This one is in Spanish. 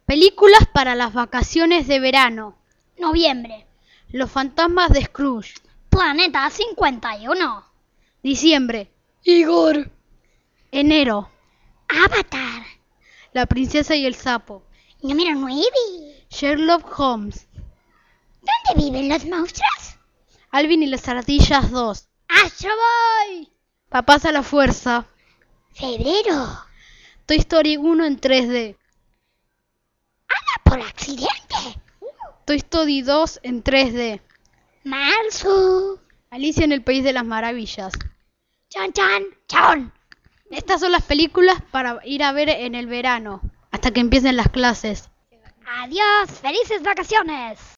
Películas para las vacaciones de verano. Noviembre. Los fantasmas de Scrooge. Planeta 51. Diciembre. Igor. Enero. Avatar. La princesa y el sapo. Número 9. Sherlock Holmes. ¿Dónde viven los monstruos? Alvin y las ardillas 2. ¡Astro Boy! Papás a la fuerza. Febrero. Toy Story 1 en 3D. ¡Ana por accidente! Toy Story 2 en 3D. Marzo. Alicia en el País de las Maravillas. Chan chan chan. Estas son las películas para ir a ver en el verano, hasta que empiecen las clases. Adiós, felices vacaciones.